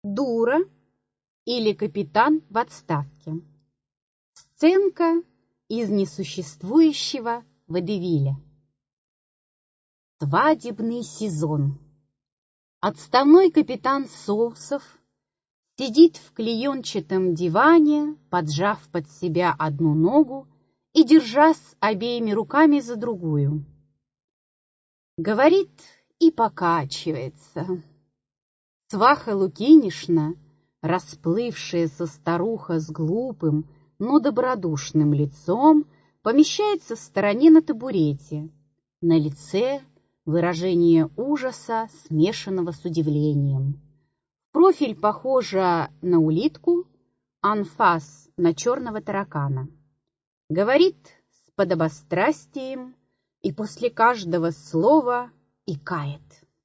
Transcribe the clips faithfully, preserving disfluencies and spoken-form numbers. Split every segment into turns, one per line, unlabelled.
дура или капитан в отставке. Сценка из несуществующего водевиля. Свадебный сезон. Отставной капитан Соусов сидит в клеенчатом диване, поджав под себя одну ногу и держась обеими руками за другую. Говорит и покачивается. Сваха Лукинишна, расплывшаяся старуха с глупым, но добродушным лицом, помещается в стороне на табурете. На лице выражение ужаса, смешанного с удивлением. Профиль похожа на улитку, анфас на черного таракана. Говорит с подобострастием и после каждого слова икает.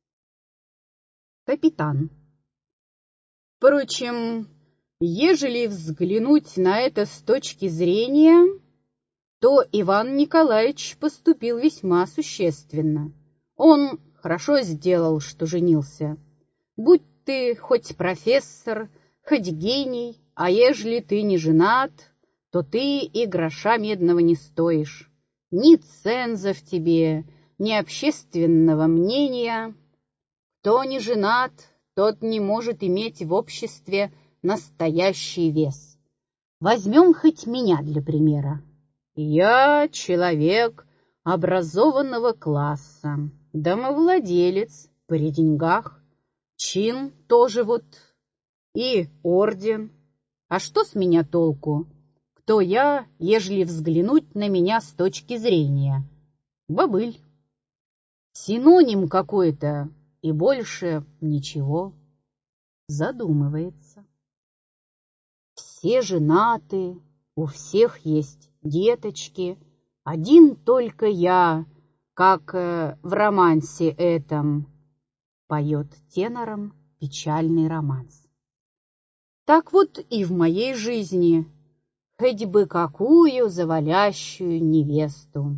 Капитан. Впрочем, ежели взглянуть на это с точки зрения, то Иван Николаевич поступил весьма существенно. Он хорошо сделал, что женился. Будь ты хоть профессор, хоть гений, а ежели ты не женат, то ты и гроша медного не стоишь. Ни ценза в тебе, ни общественного мнения. Кто не женат, тот не может иметь в обществе настоящий вес. Возьмем хоть меня для примера. Я человек образованного класса, домовладелец при деньгах, чин тоже вот и орден. А что с меня толку? Кто я, ежели взглянуть на меня с точки зрения? Бобыль. Синоним какой-то, и больше ничего. Задумывается. Все женаты, у всех есть деточки. Один только я, как э, в романсе этом, поет тенором печальный романс. Так вот и в моей жизни, хоть бы какую завалящую невесту.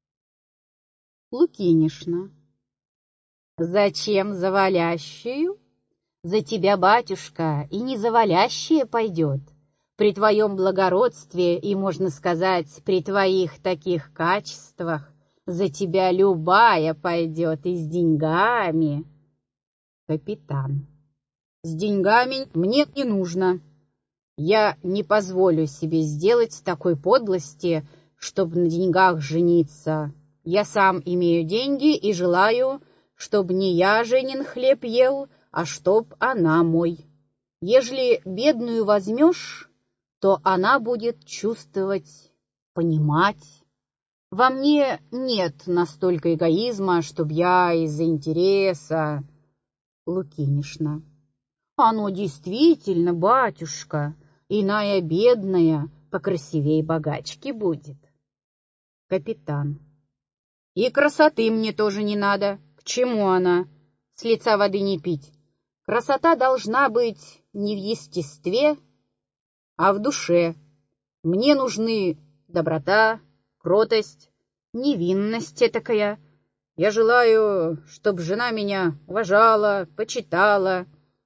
Лукинишна. Зачем завалящую? За тебя, батюшка, и не завалящая пойдет. При твоем благородстве и, можно сказать, при твоих таких качествах за тебя любая пойдет и с деньгами. Капитан. С деньгами мне не нужно. Я не позволю себе сделать такой подлости, чтобы на деньгах жениться. Я сам имею деньги и желаю, чтобы не я Женин хлеб ел, а чтоб она мой. Ежели бедную возьмешь, то она будет чувствовать, понимать. Во мне нет настолько эгоизма, чтоб я из-за интереса. Лукинишна. Оно действительно, батюшка, иная бедная покрасивее богачки будет. Капитан. И красоты мне тоже не надо. К чему она? С лица воды не пить. Красота должна быть не в естестве, а в душе. Мне нужны доброта, кротость, невинность этакая. Я желаю, чтоб жена меня уважала, почитала.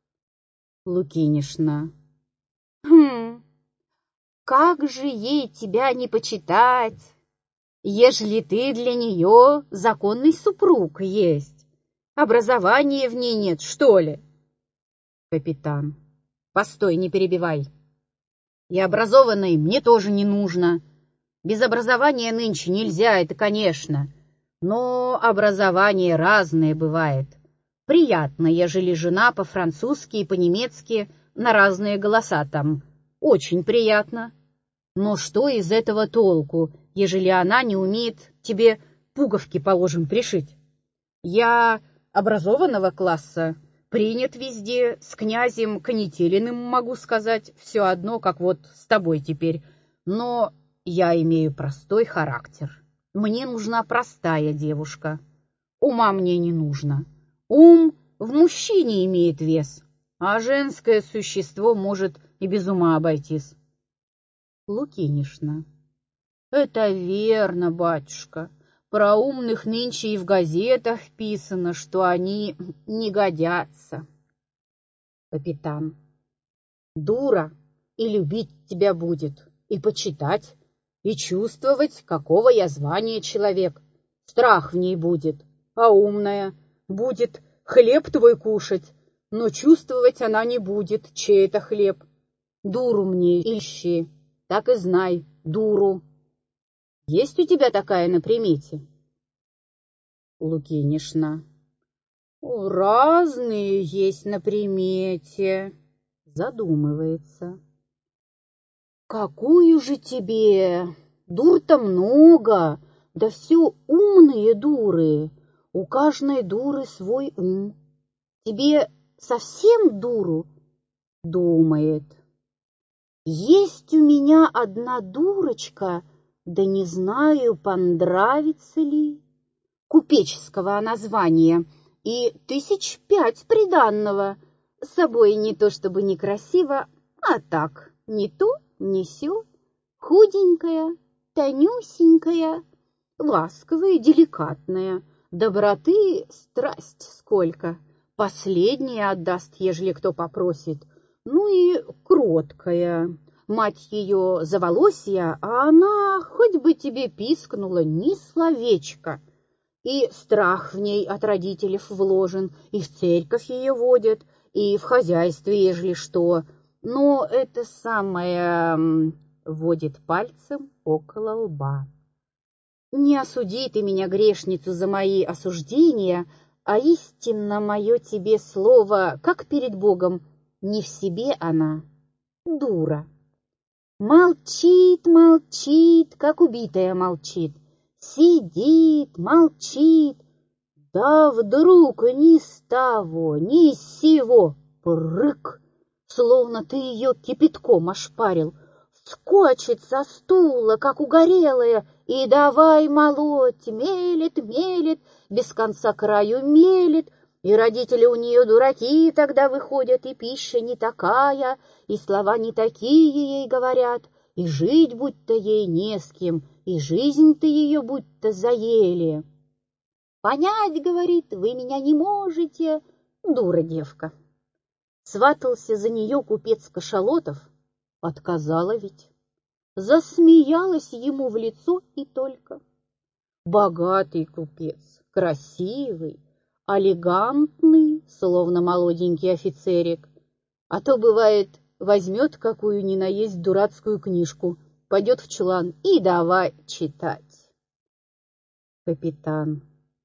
Лукинишна. Хм, как же ей тебя не почитать, ежели ты для нее законный супруг есть? Образования в ней нет, что ли? Капитан. Постой, не перебивай. И образованной мне тоже не нужно. Без образования нынче нельзя, это конечно. Но образование разное бывает. Приятно, ежели жена по-французски и по-немецки на разные голоса там. Очень приятно. Но что из этого толку, ежели она не умеет тебе пуговки, положим, пришить? Я образованного класса, принят везде, с князем Канителиным, могу сказать, все одно, как вот с тобой теперь. Но я имею простой характер. Мне нужна простая девушка. Ума мне не нужно. Ум в мужчине имеет вес, а женское существо может и без ума обойтись. Лукинишна. Это верно, батюшка. Про умных нынче и в газетах писано, что они не годятся. Капитан. Дура, и любить тебя будет, и почитать, и чувствовать, какого я звания человек. Страх в ней будет, а умная будет хлеб твой кушать, но чувствовать она не будет, чей это хлеб. Дуру мне ищи, так и знай, дуру. Есть у тебя такая на примете? Лукинишна. Разные есть на примете. Задумывается. Какую же тебе? Дур-то много, да все умные дуры. У каждой дуры свой ум. Тебе совсем дуру? Думает. Есть у меня одна дурочка, да не знаю, понравится ли. Купеческого названия и тысяч пять приданного. С собой не то чтобы некрасиво, а так, не то, не сё. Худенькая, тонюсенькая, ласковая, деликатная. Доброты страсть сколько. Последняя отдаст, ежели кто попросит. Ну и кроткая. Мать ее заволосья, а она хоть бы тебе пискнула ни словечко. И страх в ней от родителей вложен, и в церковь ее водят, и в хозяйстве, ежели что. Но это самое водит пальцем около лба. Не осуди ты меня, грешницу, за мои осуждения, а истинно мое тебе слово, как перед Богом, не в себе она, дура. Молчит, молчит, как убитая молчит. Сидит, молчит, да вдруг ни с того, ни с сего, прыг, словно ты ее кипятком ошпарил, скочит со стула, как угорелая, и давай молоть, мелет, мелет, без конца краю мелет, и родители у нее дураки тогда выходят, и пища не такая, и слова не такие ей говорят, и жить будто ей не с кем, и жизнь-то ее будто заели. Понять, говорит, вы меня не можете, дура девка. Сватался за нее купец Кашалотов, отказала ведь. Засмеялась ему в лицо и только. Богатый купец, красивый, элегантный, словно молоденький офицерик. А то, бывает, возьмет какую ни на есть дурацкую книжку, пойдет в чулан и давай читать. Капитан.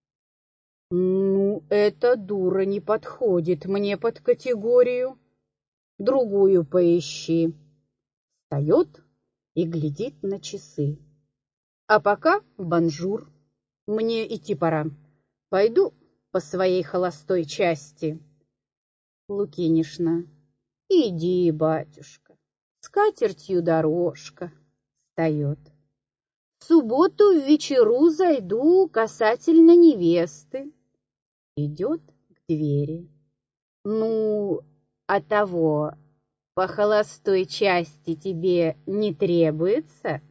Ну, эта дура не подходит мне под категорию. Другую поищи. Встает и глядит на часы. А пока бонжур. Мне идти пора. Пойду по своей холостой части. Лукинишна. Иди, батюшка. С катертью дорожка. Встает. В субботу в вечеру зайду касательно невесты. Идет к двери. Ну, а того по холостой части тебе не требуется?